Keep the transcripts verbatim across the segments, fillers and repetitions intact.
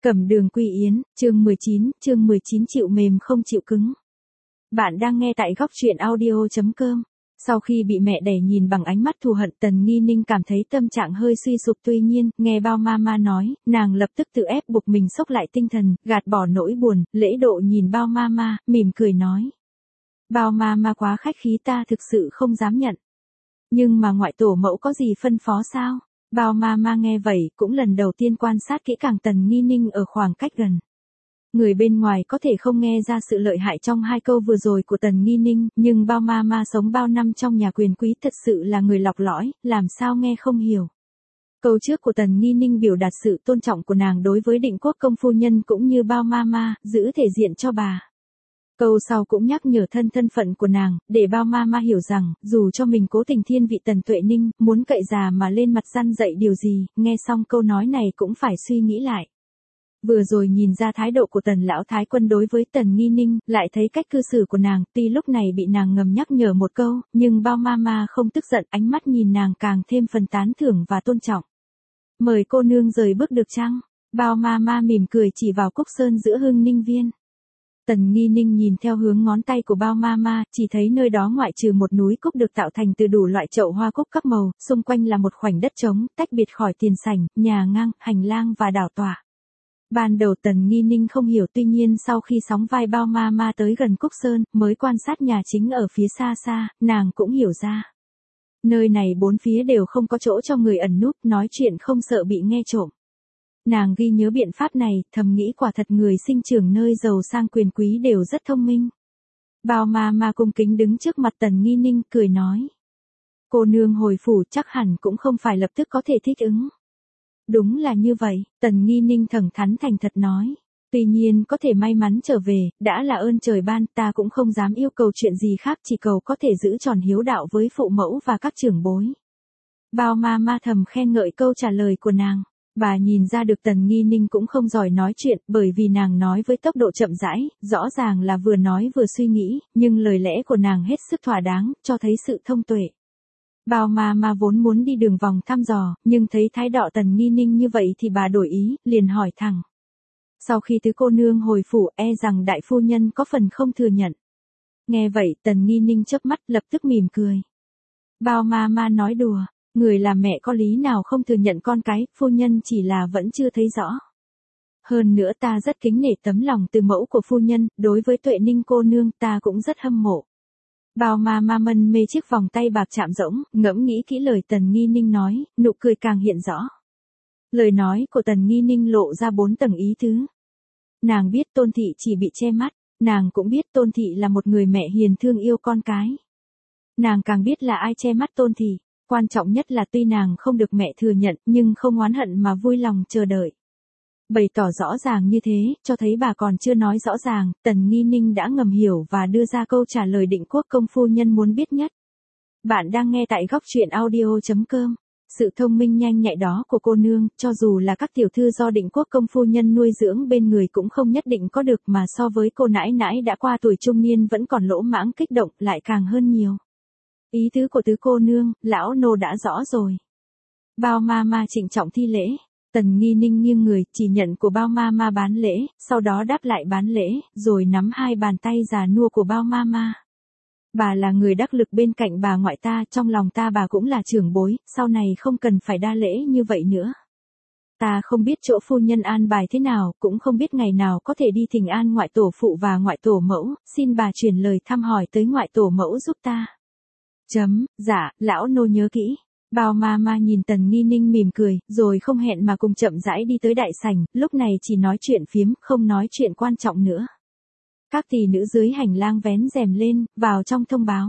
Cẩm Đường Quy Yến, chương mười chín, chương mười chín chịu mềm không chịu cứng. Bạn đang nghe tại góc truyện audio chấm com. Sau khi bị mẹ đẩy nhìn bằng ánh mắt thù hận, Tần Nghi Ninh cảm thấy tâm trạng hơi suy sụp, tuy nhiên, nghe bao mama nói, nàng lập tức tự ép buộc mình xốc lại tinh thần, gạt bỏ nỗi buồn, lễ độ nhìn bao mama, mỉm cười nói. Bao mama quá khách khí, ta thực sự không dám nhận. Nhưng mà ngoại tổ mẫu có gì phân phó sao? Bao mama nghe vậy, cũng lần đầu tiên quan sát kỹ càng Tần Nghi Ninh ở khoảng cách gần. Người bên ngoài có thể không nghe ra sự lợi hại trong hai câu vừa rồi của Tần Nghi Ninh, nhưng bao mama sống bao năm trong nhà quyền quý thật sự là người lọc lõi, làm sao nghe không hiểu. Câu trước của Tần Nghi Ninh biểu đạt sự tôn trọng của nàng đối với Định Quốc công phu nhân cũng như bao mama, giữ thể diện cho bà. Câu sau cũng nhắc nhở thân thân phận của nàng, để bao mama hiểu rằng, dù cho mình cố tình thiên vị Tần Tuệ Ninh, muốn cậy già mà lên mặt răn dạy điều gì, nghe xong câu nói này cũng phải suy nghĩ lại. Vừa rồi nhìn ra thái độ của Tần Lão Thái Quân đối với Tần Nghi Ninh, lại thấy cách cư xử của nàng, tuy lúc này bị nàng ngầm nhắc nhở một câu, nhưng bao mama không tức giận, ánh mắt nhìn nàng càng thêm phần tán thưởng và tôn trọng. Mời cô nương rời bước được chăng? Bao mama mỉm cười chỉ vào cúc sơn giữa Hưng Ninh Viên. Tần Nghi Ninh nhìn theo hướng ngón tay của bao mama, chỉ thấy nơi đó ngoại trừ một núi cúc được tạo thành từ đủ loại chậu hoa cúc các màu, xung quanh là một khoảnh đất trống, tách biệt khỏi tiền sảnh, nhà ngang, hành lang và đảo tọa. Ban đầu Tần Nghi Ninh không hiểu, tuy nhiên sau khi sóng vai bao mama tới gần cúc sơn, mới quan sát nhà chính ở phía xa xa, nàng cũng hiểu ra. Nơi này bốn phía đều không có chỗ cho người ẩn núp, nói chuyện không sợ bị nghe trộm. Nàng ghi nhớ biện pháp này, thầm nghĩ quả thật người sinh trưởng nơi giàu sang quyền quý đều rất thông minh. Bao mama cung kính đứng trước mặt Tần Nghi Ninh, cười nói. Cô nương hồi phủ chắc hẳn cũng không phải lập tức có thể thích ứng. Đúng là như vậy, Tần Nghi Ninh thẳng thắn thành thật nói. Tuy nhiên có thể may mắn trở về, đã là ơn trời ban, ta cũng không dám yêu cầu chuyện gì khác, chỉ cầu có thể giữ tròn hiếu đạo với phụ mẫu và các trưởng bối. Bao mama thầm khen ngợi câu trả lời của nàng. Bà nhìn ra được Tần Nghi Ninh cũng không giỏi nói chuyện, bởi vì nàng nói với tốc độ chậm rãi, rõ ràng là vừa nói vừa suy nghĩ, nhưng lời lẽ của nàng hết sức thỏa đáng, cho thấy sự thông tuệ. Bao mama vốn muốn đi đường vòng thăm dò, nhưng thấy thái độ Tần Nghi Ninh như vậy thì bà đổi ý, liền hỏi thẳng. Sau khi tứ cô nương hồi phủ, e rằng đại phu nhân có phần không thừa nhận. Nghe vậy, Tần Nghi Ninh chớp mắt, lập tức mỉm cười. Bao mama nói đùa. Người làm mẹ có lý nào không thừa nhận con cái, phu nhân chỉ là vẫn chưa thấy rõ. Hơn nữa ta rất kính nể tấm lòng từ mẫu của phu nhân, đối với Tuệ Ninh cô nương ta cũng rất hâm mộ. Bao mama mân mê chiếc vòng tay bạc chạm rỗng, ngẫm nghĩ kỹ lời Tần Nghi Ninh nói, nụ cười càng hiện rõ. Lời nói của Tần Nghi Ninh lộ ra bốn tầng ý tứ. Nàng biết Tôn Thị chỉ bị che mắt, nàng cũng biết Tôn Thị là một người mẹ hiền thương yêu con cái. Nàng càng biết là ai che mắt Tôn Thị. Quan trọng nhất là tuy nàng không được mẹ thừa nhận, nhưng không oán hận mà vui lòng chờ đợi. Bày tỏ rõ ràng như thế, cho thấy bà còn chưa nói rõ ràng, Tần Nghi Ninh đã ngầm hiểu và đưa ra câu trả lời Định Quốc công phu nhân muốn biết nhất. Bạn đang nghe tại góc truyện audio chấm com. Sự thông minh nhanh nhạy đó của cô nương, cho dù là các tiểu thư do Định Quốc công phu nhân nuôi dưỡng bên người cũng không nhất định có được, mà so với cô nãi nãi đã qua tuổi trung niên vẫn còn lỗ mãng kích động lại càng hơn nhiều. Ý tứ của tứ cô nương, lão nô đã rõ rồi. Bao mama trịnh trọng thi lễ, Tần Nghi Ninh nghiêng người, chỉ nhận của bao mama bán lễ, sau đó đáp lại bán lễ, rồi nắm hai bàn tay già nua của bao mama. Bà là người đắc lực bên cạnh bà ngoại ta, trong lòng ta bà cũng là trưởng bối, sau này không cần phải đa lễ như vậy nữa. Ta không biết chỗ phu nhân an bài thế nào, cũng không biết ngày nào có thể đi thỉnh an ngoại tổ phụ và ngoại tổ mẫu, xin bà truyền lời thăm hỏi tới ngoại tổ mẫu giúp ta. Chấm, dạ, lão nô nhớ kỹ. Bao mama nhìn Tần Nghi Ninh mỉm cười, rồi không hẹn mà cùng chậm rãi đi tới đại sảnh, lúc này chỉ nói chuyện phiếm, không nói chuyện quan trọng nữa. Các tỷ nữ dưới hành lang vén rèm lên, vào trong thông báo.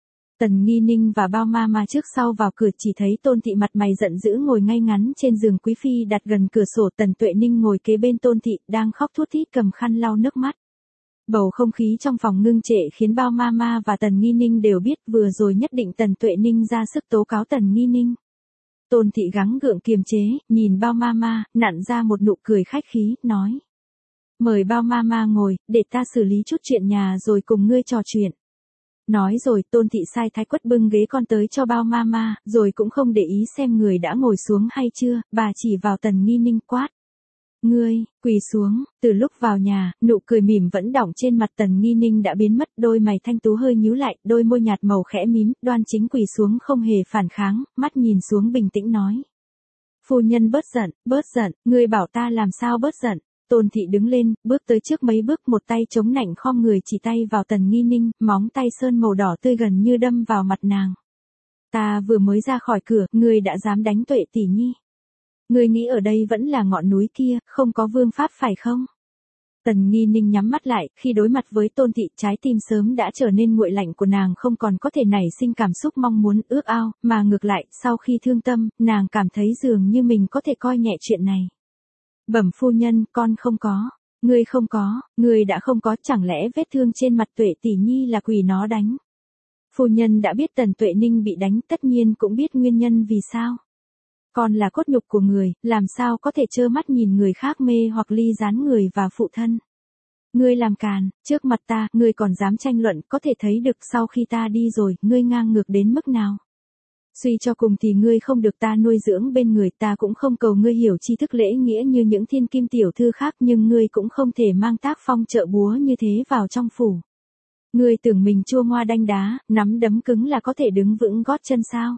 Tần Nghi Ninh và bao mama trước sau vào cửa, chỉ thấy Tôn Thị mặt mày giận dữ ngồi ngay ngắn trên giường quý phi đặt gần cửa sổ, Tần Tuệ Ninh ngồi kế bên Tôn Thị, đang khóc thút thít cầm khăn lau nước mắt. Bầu không khí trong phòng ngưng trệ khiến bao mama và Tần Nghi Ninh đều biết vừa rồi nhất định Tần Tuệ Ninh ra sức tố cáo Tần Nghi Ninh. Tôn Thị gắng gượng kiềm chế, nhìn bao mama, nặn ra một nụ cười khách khí, nói. Mời bao mama ngồi, để ta xử lý chút chuyện nhà rồi cùng ngươi trò chuyện. Nói rồi Tôn Thị sai thái quất bưng ghế con tới cho bao mama, rồi cũng không để ý xem người đã ngồi xuống hay chưa, bà chỉ vào Tần Nghi Ninh quát. Ngươi, quỳ xuống, từ lúc vào nhà, nụ cười mỉm vẫn đọng trên mặt Tần Nghi Ninh đã biến mất, đôi mày thanh tú hơi nhíu lại, đôi môi nhạt màu khẽ mím, đoan chính quỳ xuống không hề phản kháng, mắt nhìn xuống bình tĩnh nói. Phu nhân bớt giận, bớt giận, ngươi bảo ta làm sao bớt giận. Tôn thị đứng lên, bước tới trước mấy bước, một tay chống nạnh khom người chỉ tay vào Tần Nghi Ninh, móng tay sơn màu đỏ tươi gần như đâm vào mặt nàng. Ta vừa mới ra khỏi cửa, ngươi đã dám đánh Tuệ tỷ nhi. Ngươi nghĩ ở đây vẫn là ngọn núi kia, không có vương pháp phải không? Tần Nghi Ninh nhắm mắt lại, khi đối mặt với Tôn thị, trái tim sớm đã trở nên nguội lạnh của nàng không còn có thể nảy sinh cảm xúc mong muốn ước ao, mà ngược lại, sau khi thương tâm, nàng cảm thấy dường như mình có thể coi nhẹ chuyện này. Bẩm phu nhân, con không có. Ngươi không có, ngươi đã không có, chẳng lẽ vết thương trên mặt Tuệ tỷ nhi là quỷ nó đánh? Phu nhân đã biết Tần Tuệ Ninh bị đánh, tất nhiên cũng biết nguyên nhân vì sao. Con là cốt nhục của người, làm sao có thể trơ mắt nhìn người khác mê hoặc ly gián người và phụ thân. Ngươi làm càn, trước mặt ta, ngươi còn dám tranh luận, có thể thấy được sau khi ta đi rồi, ngươi ngang ngược đến mức nào. Suy cho cùng thì ngươi không được ta nuôi dưỡng bên người, ta cũng không cầu ngươi hiểu tri thức lễ nghĩa như những thiên kim tiểu thư khác, nhưng ngươi cũng không thể mang tác phong trợ búa như thế vào trong phủ. Ngươi tưởng mình chua ngoa đanh đá, nắm đấm cứng là có thể đứng vững gót chân sao?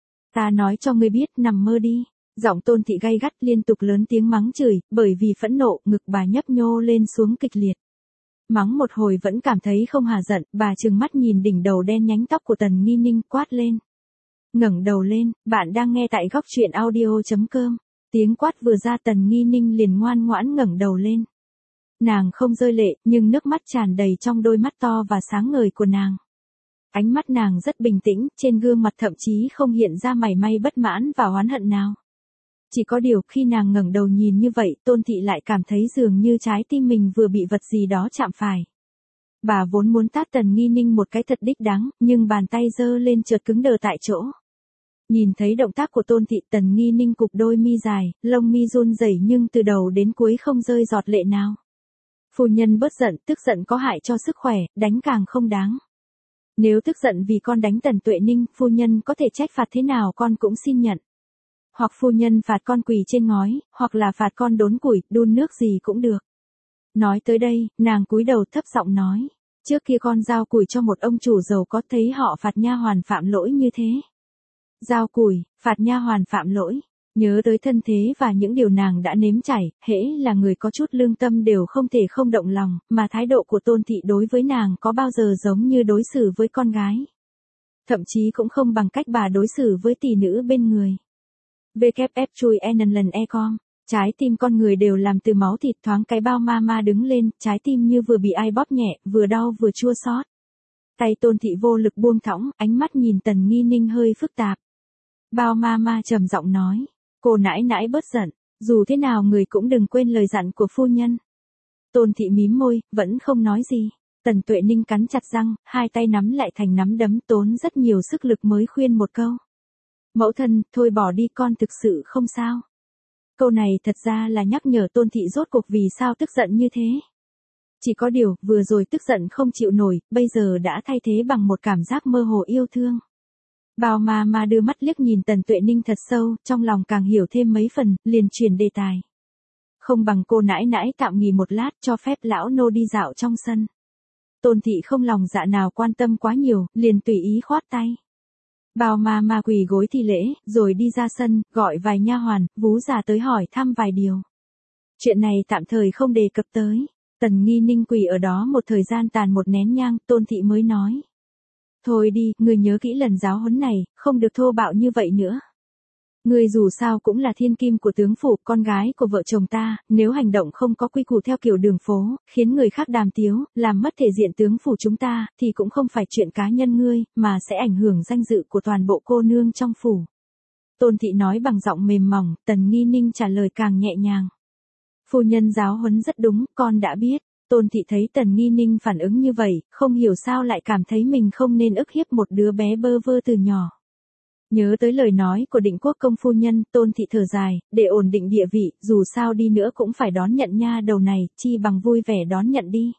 Ta nói cho ngươi biết, nằm mơ đi. Giọng Tôn thị gay gắt liên tục lớn tiếng mắng chửi, bởi vì phẫn nộ, ngực bà nhấp nhô lên xuống kịch liệt. Mắng một hồi vẫn cảm thấy không hả giận, bà trừng mắt nhìn đỉnh đầu đen nhánh tóc của Tần Nghi Ninh, quát lên. Ngẩng đầu lên, bạn đang nghe tại góc truyện audio chấm com. Tiếng quát vừa ra, Tần Nghi Ninh liền ngoan ngoãn ngẩng đầu lên. Nàng không rơi lệ, nhưng nước mắt tràn đầy trong đôi mắt to và sáng ngời của nàng. Ánh mắt nàng rất bình tĩnh, trên gương mặt thậm chí không hiện ra mảy may bất mãn và oán hận nào. Chỉ có điều khi nàng ngẩng đầu nhìn như vậy, Tôn thị lại cảm thấy dường như trái tim mình vừa bị vật gì đó chạm phải. Bà vốn muốn tát Tần Nghi Ninh một cái thật đích đáng, nhưng bàn tay giơ lên chợt cứng đờ tại chỗ. Nhìn thấy động tác của Tôn thị, Tần Nghi Ninh cụp đôi mi dài, lông mi run rẩy nhưng từ đầu đến cuối không rơi giọt lệ nào. Phu nhân bớt giận, tức giận có hại cho sức khỏe, đánh càng không đáng. Nếu tức giận vì con đánh Tần Tuệ Ninh, phu nhân có thể trách phạt thế nào con cũng xin nhận. Hoặc phu nhân phạt con quỳ trên ngói, hoặc là phạt con đốn củi, đun nước gì cũng được. Nói tới đây, nàng cúi đầu thấp giọng nói, trước kia con giao củi cho một ông chủ giàu có, thấy họ phạt nha hoàn phạm lỗi như thế. Giao củi, phạt nha hoàn phạm lỗi, nhớ tới thân thế và những điều nàng đã nếm trải, hễ là người có chút lương tâm đều không thể không động lòng, mà thái độ của Tôn thị đối với nàng có bao giờ giống như đối xử với con gái. Thậm chí cũng không bằng cách bà đối xử với tỷ nữ bên người. vê kép ép chui en lần e com. Trái tim con người đều làm từ máu thịt, thoáng cái bao ma ma đứng lên, trái tim như vừa bị ai bóp nhẹ, vừa đau vừa chua xót. Tay Tôn thị vô lực buông thõng, ánh mắt nhìn Tần Nghi Ninh hơi phức tạp. Bao ma ma trầm giọng nói, cô nãi nãi bớt giận, dù thế nào người cũng đừng quên lời dặn của phu nhân. Tôn thị mím môi, vẫn không nói gì. Tần Tuệ Ninh cắn chặt răng, hai tay nắm lại thành nắm đấm, tốn rất nhiều sức lực mới khuyên một câu. Mẫu thân, thôi bỏ đi, con thực sự không sao. Câu này thật ra là nhắc nhở Tôn thị rốt cuộc vì sao tức giận như thế. Chỉ có điều, vừa rồi tức giận không chịu nổi, bây giờ đã thay thế bằng một cảm giác mơ hồ yêu thương. Bao ma ma đưa mắt liếc nhìn Tần Tuệ Ninh thật sâu, trong lòng càng hiểu thêm mấy phần, liền chuyển đề tài. Không bằng cô nãi nãi tạm nghỉ một lát, cho phép lão nô đi dạo trong sân. Tôn thị không lòng dạ nào quan tâm quá nhiều, liền tùy ý khoát tay. Bao ma ma quỳ gối thi lễ, rồi đi ra sân, gọi vài nha hoàn, vú già tới hỏi thăm vài điều. Chuyện này tạm thời không đề cập tới. Tần Nghi Ninh quỳ ở đó một thời gian tàn một nén nhang, Tôn thị mới nói. Thôi đi, người nhớ kỹ lần giáo huấn này, không được thô bạo như vậy nữa. Người dù sao cũng là thiên kim của tướng phủ, con gái của vợ chồng ta, nếu hành động không có quy củ theo kiểu đường phố, khiến người khác đàm tiếu, làm mất thể diện tướng phủ chúng ta, thì cũng không phải chuyện cá nhân ngươi, mà sẽ ảnh hưởng danh dự của toàn bộ cô nương trong phủ. Tôn thị nói bằng giọng mềm mỏng, Tần Nghi Ninh trả lời càng nhẹ nhàng. Phu nhân giáo huấn rất đúng, con đã biết. Tôn thị thấy Tần Nghi Ninh phản ứng như vậy, không hiểu sao lại cảm thấy mình không nên ức hiếp một đứa bé bơ vơ từ nhỏ. Nhớ tới lời nói của Định Quốc công phu nhân, Tôn thị thở dài, để ổn định địa vị, dù sao đi nữa cũng phải đón nhận nha đầu này, chi bằng vui vẻ đón nhận đi.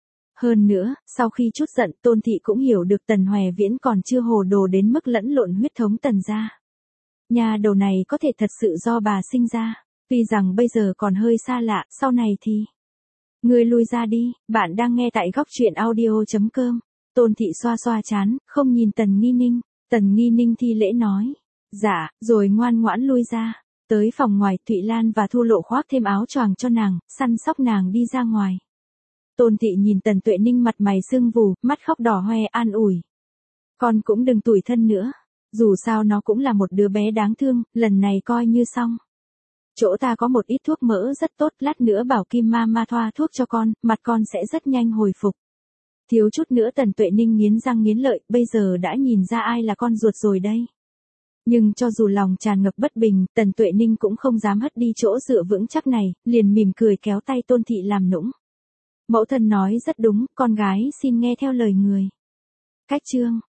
Hơn nữa, sau khi chút giận, Tôn thị cũng hiểu được Tần Hoè Viễn còn chưa hồ đồ đến mức lẫn lộn huyết thống Tần gia. Nha đầu này có thể thật sự do bà sinh ra. Tuy rằng bây giờ còn hơi xa lạ, sau này thì... Ngươi lui ra đi, bạn đang nghe tại góc truyện audio.com. Tôn Thị xoa xoa chán, không nhìn Tần Nghi Ninh. Tần Nghi Ninh thi lễ nói. Dạ, rồi ngoan ngoãn lui ra. Tới phòng ngoài, Thụy Lan và Thu Lộ khoác thêm áo choàng cho nàng, săn sóc nàng đi ra ngoài. Tôn Thị nhìn Tần Tuệ Ninh mặt mày sưng vù, mắt khóc đỏ hoe an ủi. Con cũng đừng tủi thân nữa. Dù sao nó cũng là một đứa bé đáng thương, lần này coi như xong. Chỗ ta có một ít thuốc mỡ rất tốt, lát nữa bảo Kim ma ma thoa thuốc cho con, mặt con sẽ rất nhanh hồi phục. Thiếu chút nữa Tần Tuệ Ninh nghiến răng nghiến lợi, bây giờ đã nhìn ra ai là con ruột rồi đây. Nhưng cho dù lòng tràn ngập bất bình, Tần Tuệ Ninh cũng không dám hất đi chỗ dựa vững chắc này, liền mỉm cười kéo tay Tôn Thị làm nũng. Mẫu thân nói rất đúng, con gái xin nghe theo lời người. Cách chương